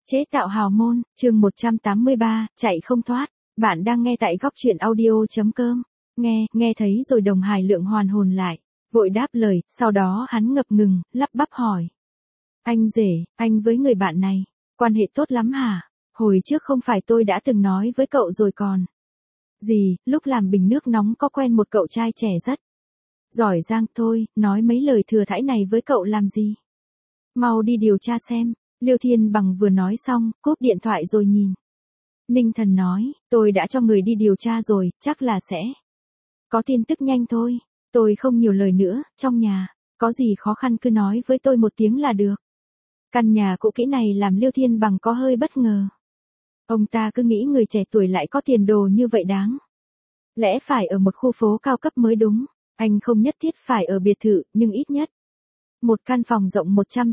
Chế tạo hào môn, chương 183, chạy không thoát. Bạn đang nghe tại góc truyện audio.com. Nghe thấy rồi Đồng Hải Lượng hoàn hồn lại. Vội đáp lời, sau đó hắn ngập ngừng, lắp bắp hỏi. Anh rể, anh với người bạn này, quan hệ tốt lắm hả? Hồi trước không phải tôi đã từng nói với cậu rồi còn. Gì, lúc làm bình nước nóng có quen một cậu trai trẻ rất giỏi giang thôi, nói mấy lời thừa thãi này với cậu làm gì? Mau đi điều tra xem. Liêu Thiên Bằng vừa nói xong, cúp điện thoại rồi nhìn. Ninh Thần nói, tôi đã cho người đi điều tra rồi, chắc là sẽ có tin tức nhanh thôi. Tôi không nhiều lời nữa, trong nhà, có gì khó khăn cứ nói với tôi một tiếng là được. Căn nhà cũ kỹ này làm Liêu Thiên Bằng có hơi bất ngờ. Ông ta cứ nghĩ người trẻ tuổi lại có tiền đồ như vậy đáng lẽ phải ở một khu phố cao cấp mới đúng. Anh không nhất thiết phải ở biệt thự, nhưng ít nhất một căn phòng rộng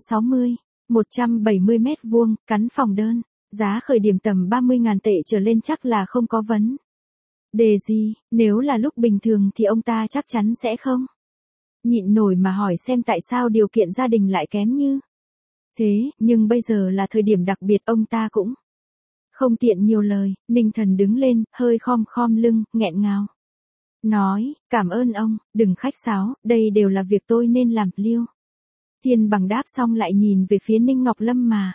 170 mét vuông, cắn phòng đơn, giá khởi điểm tầm 30.000 tệ trở lên chắc là không có vấn đề gì, nếu là lúc bình thường thì ông ta chắc chắn sẽ không nhịn nổi mà hỏi xem tại sao điều kiện gia đình lại kém như thế, nhưng bây giờ là thời điểm đặc biệt, ông ta cũng không tiện nhiều lời. Ninh Thần đứng lên, hơi khom lưng, nghẹn ngào nói, cảm ơn ông, đừng khách sáo, đây đều là việc tôi nên làm. Liêu Thiên Bằng đáp xong lại nhìn về phía Ninh Ngọc Lâm mà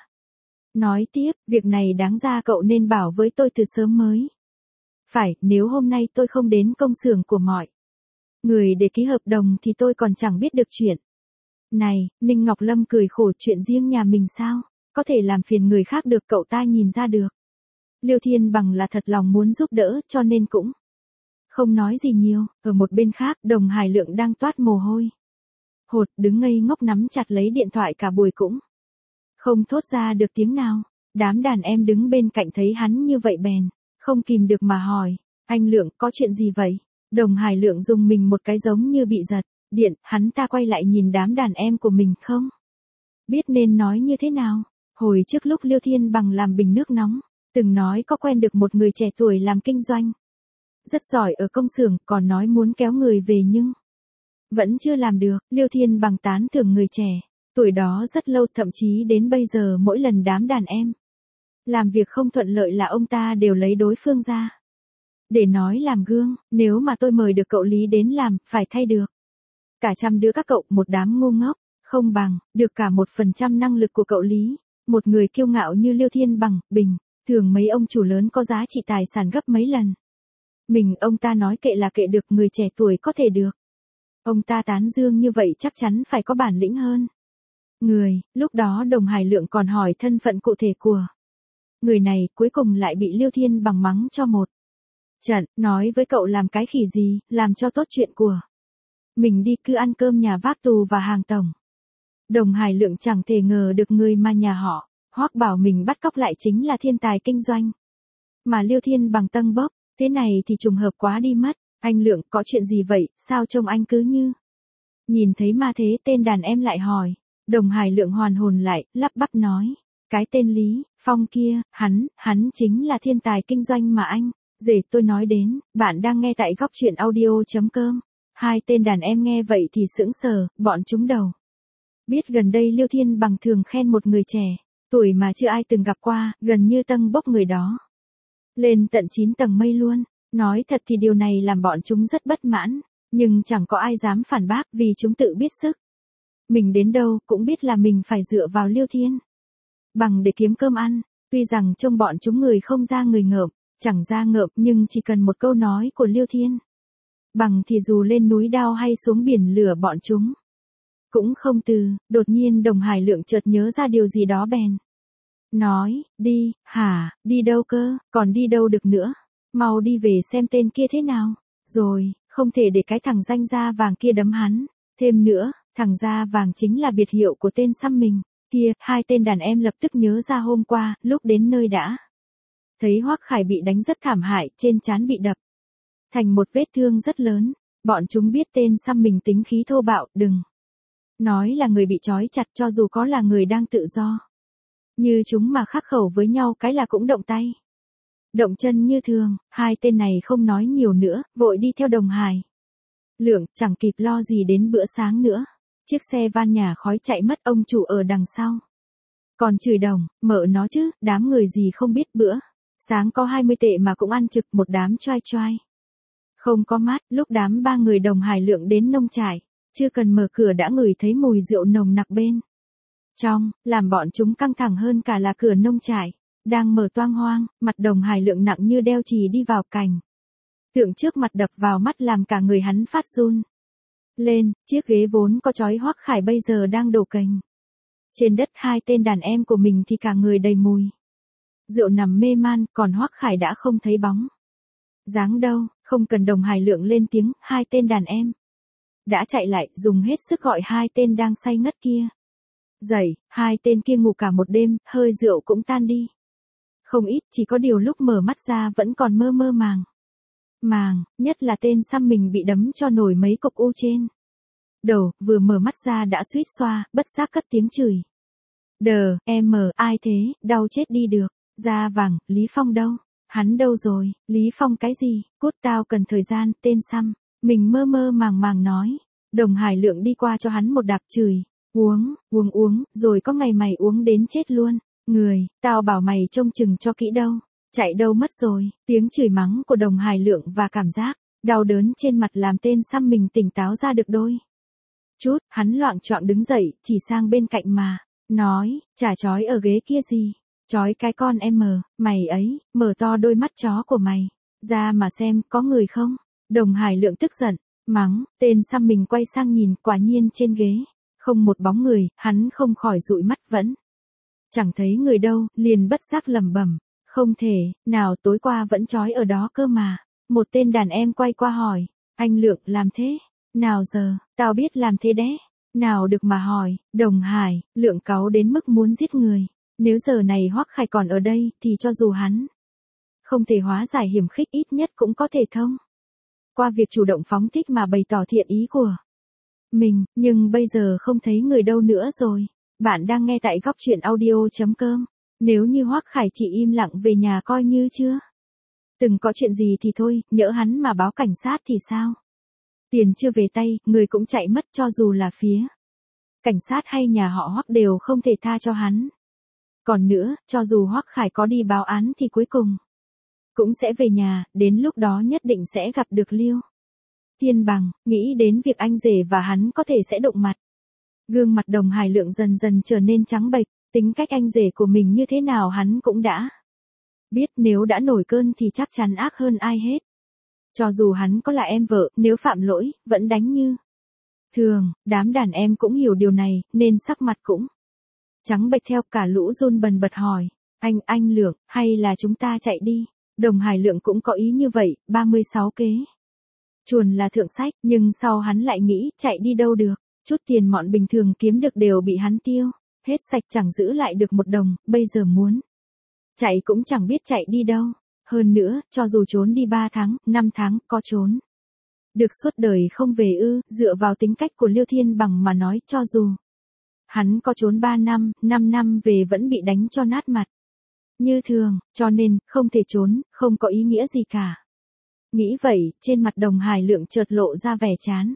nói tiếp, việc này đáng ra cậu nên bảo với tôi từ sớm mới phải, nếu hôm nay tôi không đến công xưởng của mọi người để ký hợp đồng thì tôi còn chẳng biết được chuyện này. Ninh Ngọc Lâm cười khổ, chuyện riêng nhà mình sao có thể làm phiền người khác được, cậu ta nhìn ra được Liêu Thiên Bằng là thật lòng muốn giúp đỡ, cho nên cũng không nói gì nhiều. Ở một bên khác, Đồng Hải Lượng đang toát mồ hôi hột, đứng ngây ngốc nắm chặt lấy điện thoại cả buổi cũng không thốt ra được tiếng nào. Đám đàn em đứng bên cạnh thấy hắn như vậy bèn không kìm được mà hỏi, anh Lượng, có chuyện gì vậy? Đồng Hải Lượng rùng mình một cái giống như bị giật điện, hắn ta quay lại nhìn đám đàn em của mình không biết nên nói như thế nào. Hồi trước lúc Liêu Thiên Bằng làm bình nước nóng, từng nói có quen được một người trẻ tuổi làm kinh doanh rất giỏi ở công xưởng, còn nói muốn kéo người về nhưng vẫn chưa làm được. Liêu Thiên Bằng tán thưởng người trẻ tuổi đó rất lâu, thậm chí đến bây giờ mỗi lần đám đàn em làm việc không thuận lợi là ông ta đều lấy đối phương ra để nói làm gương. Nếu mà tôi mời được cậu Lý đến làm, phải thay được cả trăm đứa các cậu, một đám ngu ngốc không bằng được cả 1% năng lực của cậu Lý. Một người kiêu ngạo như Liêu Thiên Bằng, bình thường mấy ông chủ lớn có giá trị tài sản gấp mấy lần mình, ông ta nói kệ là kệ được, người trẻ tuổi có thể được ông ta tán dương như vậy chắc chắn phải có bản lĩnh hơn người. Lúc đó Đồng Hải Lượng còn hỏi thân phận cụ thể của người này, cuối cùng lại bị Liêu Thiên Bằng mắng cho một trận, nói với cậu làm cái khỉ gì, làm cho tốt chuyện của mình đi, cứ ăn cơm nhà vác tù và hàng tổng. Đồng Hải Lượng chẳng thể ngờ được người mà nhà họ Hoắc bảo mình bắt cóc lại chính là thiên tài kinh doanh mà Liêu Thiên Bằng tâng bốc. Thế này thì trùng hợp quá đi mất. Anh Lượng, có chuyện gì vậy, sao trông anh cứ như nhìn thấy ma thế? Tên đàn em lại hỏi. Đồng Hải Lượng hoàn hồn lại, lắp bắp nói, cái tên Lý Phong kia, hắn chính là thiên tài kinh doanh mà anh rể tôi nói đến. Bạn đang nghe tại góc truyện audio.com. Hai tên đàn em nghe vậy thì sững sờ, bọn chúng đầu biết gần đây Liêu Thiên Bằng thường khen một người trẻ tuổi mà chưa ai từng gặp qua, gần như tâng bốc người đó lên tận 9 tầng mây luôn. Nói thật thì điều này làm bọn chúng rất bất mãn, nhưng chẳng có ai dám phản bác vì chúng tự biết sức mình đến đâu, cũng biết là mình phải dựa vào Liêu Thiên Bằng để kiếm cơm ăn. Tuy rằng trông bọn chúng người không ra người ngợm, chẳng ra ngợm, nhưng chỉ cần một câu nói của Liêu Thiên Bằng thì dù lên núi đao hay xuống biển lửa bọn chúng cũng không từ. Đột nhiên Đồng Hải Lượng chợt nhớ ra điều gì đó bèn nói, đi, hả, đi đâu cơ, còn đi đâu được nữa, mau đi về xem tên kia thế nào, rồi, không thể để cái thằng danh da vàng kia đấm hắn. Thêm nữa, thằng da vàng chính là biệt hiệu của tên xăm mình kia. Hai tên đàn em lập tức nhớ ra hôm qua, lúc đến nơi đã thấy Hoắc Khải bị đánh rất thảm hại, trên trán bị đập thành một vết thương rất lớn. Bọn chúng biết tên xăm mình tính khí thô bạo, đừng nói là người bị trói chặt, cho dù có là người đang tự do như chúng mà khắc khẩu với nhau cái là cũng động tay động chân như thường. Hai tên này không nói nhiều nữa, vội đi theo Đồng Hải Lượng, chẳng kịp lo gì đến bữa sáng nữa. Chiếc xe van nhà khói chạy mất, ông chủ ở đằng sau Còn chửi Đồng, mợ nó chứ, đám người gì không biết bữa. Sáng có 20 tệ mà cũng ăn trực một đám choai choai. Không có mát, lúc đám ba người Đồng Hải Lượng đến nông trại, chưa cần mở cửa đã ngửi thấy mùi rượu nồng nặc bên trong, làm bọn chúng căng thẳng hơn cả là cửa nông trại. Đang mở toang hoang, mặt Đồng Hải Lượng nặng như đeo chì đi vào cành. Tượng trước mặt đập vào mắt làm cả người hắn phát run lên, chiếc ghế vốn có chói Hoắc Khải bây giờ đang đổ cành. Trên đất hai tên đàn em của mình thì cả người đầy mùi rượu nằm mê man, còn Hoắc Khải đã không thấy bóng dáng đâu, không cần Đồng Hải Lượng lên tiếng, hai tên đàn em đã chạy lại, dùng hết sức gọi hai tên đang say ngất kia dậy. Hai tên kia ngủ cả một đêm, hơi rượu cũng tan đi không ít, chỉ có điều lúc mở mắt ra vẫn còn mơ mơ màng, nhất là tên xăm mình bị đấm cho nổi mấy cục u trên đầu, vừa mở mắt ra đã suýt xoa, bất giác cất tiếng chửi. Ai thế, đau chết đi được. Da vàng, Lý Phong đâu? Hắn đâu rồi? Lý Phong cái gì? Cút, tao cần thời gian, tên xăm mình mơ mơ màng nói. Đồng Hải Lượng đi qua cho hắn một đạp chửi. Uống, rồi có ngày mày uống đến chết luôn. Người, tao bảo mày trông chừng cho kỹ đâu. Chạy đâu mất rồi. Tiếng chửi mắng của Đồng Hải Lượng và cảm giác đau đớn trên mặt làm tên xăm mình tỉnh táo ra được đôi chút. Hắn loạng choạng đứng dậy, chỉ sang bên cạnh mà nói, chả chói ở ghế kia gì. Chói cái con em mày ấy, mở to đôi mắt chó của mày ra mà xem có người không. Đồng Hải Lượng tức giận mắng. Tên xăm mình quay sang nhìn, quả nhiên trên ghế không một bóng người. Hắn không khỏi dụi mắt, vẫn chẳng thấy người đâu, liền bất giác lẩm bẩm, không thể nào, tối qua vẫn chói ở đó cơ mà. Một tên đàn em quay qua hỏi, anh Lượng làm thế nào giờ? Tao biết làm thế đé. Nào được mà hỏi. Đồng Hải Lượng cáu đến mức muốn giết người. Nếu giờ này Hoắc Khải còn ở đây thì cho dù hắn không thể hóa giải hiểm khích, ít nhất cũng có thể thông qua việc chủ động phóng thích mà bày tỏ thiện ý của mình, nhưng bây giờ không thấy người đâu nữa rồi. Bạn đang nghe tại góc truyện audio.com. Nếu như Hoắc Khải chỉ im lặng về nhà coi như chưa từng có chuyện gì thì thôi, nhỡ hắn mà báo cảnh sát thì sao? Tiền chưa về tay, người cũng chạy mất, cho dù là phía cảnh sát hay nhà họ Hoắc đều không thể tha cho hắn. Còn nữa, cho dù Hoắc Khải có đi báo án thì cuối cùng cũng sẽ về nhà, đến lúc đó nhất định sẽ gặp được Liêu Thiên Bằng. Nghĩ đến việc anh rể và hắn có thể sẽ đụng mặt, gương mặt Đồng Hải Lượng dần dần trở nên trắng bệch. Tính cách anh rể của mình như thế nào hắn cũng đã biết, nếu đã nổi cơn thì chắc chắn ác hơn ai hết. Cho dù hắn có là em vợ, nếu phạm lỗi, vẫn đánh như thường. Đám đàn em cũng hiểu điều này, nên sắc mặt cũng trắng bệch theo. Cả lũ run bần bật hỏi, anh Lượng, hay là chúng ta chạy đi? Đồng Hải Lượng cũng có ý như vậy. 36 kế chuồn là thượng sách, nhưng sau hắn lại nghĩ, chạy đi đâu được. Chút tiền mọn bình thường kiếm được đều bị hắn tiêu hết sạch, chẳng giữ lại được một đồng. Bây giờ muốn chạy cũng chẳng biết chạy đi đâu. Hơn nữa, cho dù trốn đi 3 tháng, 5 tháng, có trốn được suốt đời không về ư? Dựa vào tính cách của Liêu Thiên Bằng mà nói, cho dù hắn có trốn 3 năm, 5 năm về vẫn bị đánh cho nát mặt như thường, cho nên không thể trốn, không có ý nghĩa gì cả. Nghĩ vậy, trên mặt Đồng Hải Lượng chợt lộ ra vẻ chán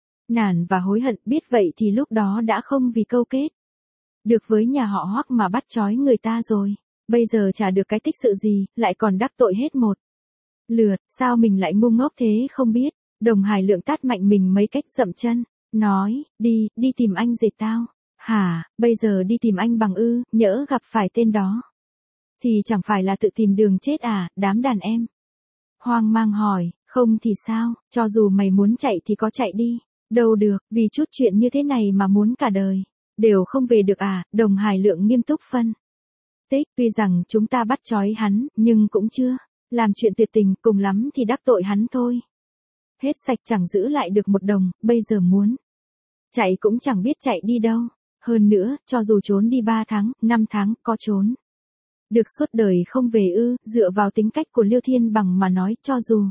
nản và hối hận. Biết vậy thì lúc đó đã không vì câu kết được với nhà họ Hoắc mà bắt trói người ta rồi. Bây giờ chả được cái tích sự gì, lại còn đắc tội hết một lượt. Sao mình lại ngu ngốc thế không biết? Đồng Hải Lượng tát mạnh mình mấy cách, dậm chân nói, đi tìm anh rể tao. Hả? Bây giờ đi tìm anh Bằng ư? Nhỡ gặp phải tên đó thì chẳng phải là tự tìm đường chết à? Đám đàn em hoang mang hỏi, không thì sao? Cho dù mày muốn chạy thì có chạy đi đâu được, vì chút chuyện như thế này mà muốn cả đời đều không về được à? Đồng Hải Lượng nghiêm túc phân tích, tuy rằng chúng ta bắt trói hắn, nhưng cũng chưa làm chuyện tuyệt tình, cùng lắm thì đắc tội hắn thôi. Hết sạch, chẳng giữ lại được một đồng. Bây giờ muốn chạy cũng chẳng biết chạy đi đâu. Hơn nữa, cho dù trốn đi 3 tháng, 5 tháng, có trốn được suốt đời không về ư? Dựa vào tính cách của Liêu Thiên Bằng mà nói, cho dù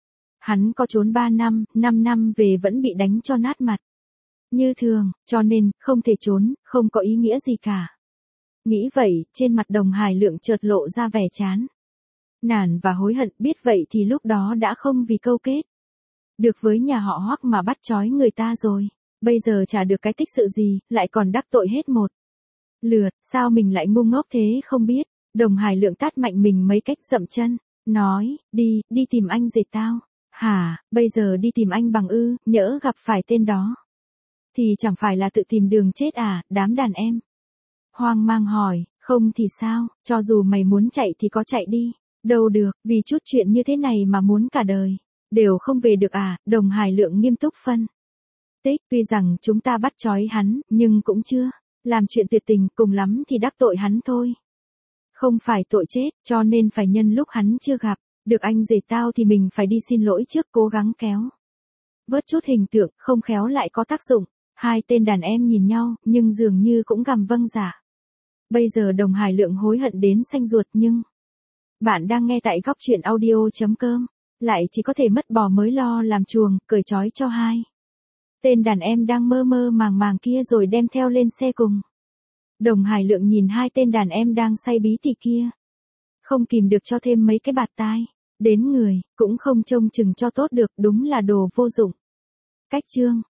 hắn có trốn 3 năm, 5 năm về vẫn bị đánh cho nát mặt như thường, cho nên không thể trốn, không có ý nghĩa gì cả. Nghĩ vậy, trên mặt Đồng Hải Lượng chợt lộ ra vẻ chán nản và hối hận. Biết vậy thì lúc đó đã không vì câu kết được với nhà họ Hoắc mà bắt trói người ta rồi. Bây giờ chả được cái tích sự gì, lại còn đắc tội hết một Lượt, sao mình lại ngu ngốc thế không biết. Đồng Hải Lượng tát mạnh mình mấy cách dậm chân, nói, đi tìm anh rể tao. Hả, bây giờ đi tìm anh bằng ư, nhỡ gặp phải tên đó. Thì chẳng phải là tự tìm đường chết à, đám đàn em. Hoang mang hỏi, không thì sao, cho dù mày muốn chạy thì có chạy đi. Đâu được, vì chút chuyện như thế này mà muốn cả đời. Đều không về được à, Đồng Hải Lượng nghiêm túc phân tích, tuy rằng chúng ta bắt trói hắn, nhưng cũng chưa làm chuyện tuyệt tình, cùng lắm thì đắc tội hắn thôi. Không phải tội chết, cho nên phải nhân lúc hắn chưa gặp được anh rể tao thì mình phải đi xin lỗi trước, cố gắng kéo vớt chút hình tượng, không khéo lại có tác dụng. Hai tên đàn em nhìn nhau, nhưng dường như cũng gầm vâng dạ. Bây giờ Đồng Hải Lượng hối hận đến xanh ruột, nhưng bạn đang nghe tại góc truyện audio.com, lại chỉ có thể mất bò mới lo làm chuồng, cởi trói cho hai tên đàn em đang mơ mơ màng màng kia rồi đem theo lên xe cùng. Đồng Hải Lượng nhìn hai tên đàn em đang say bí tỉ kia, không kìm được cho thêm mấy cái bạt tai đến người, cũng không trông chừng cho tốt được, đúng là đồ vô dụng. Cách chương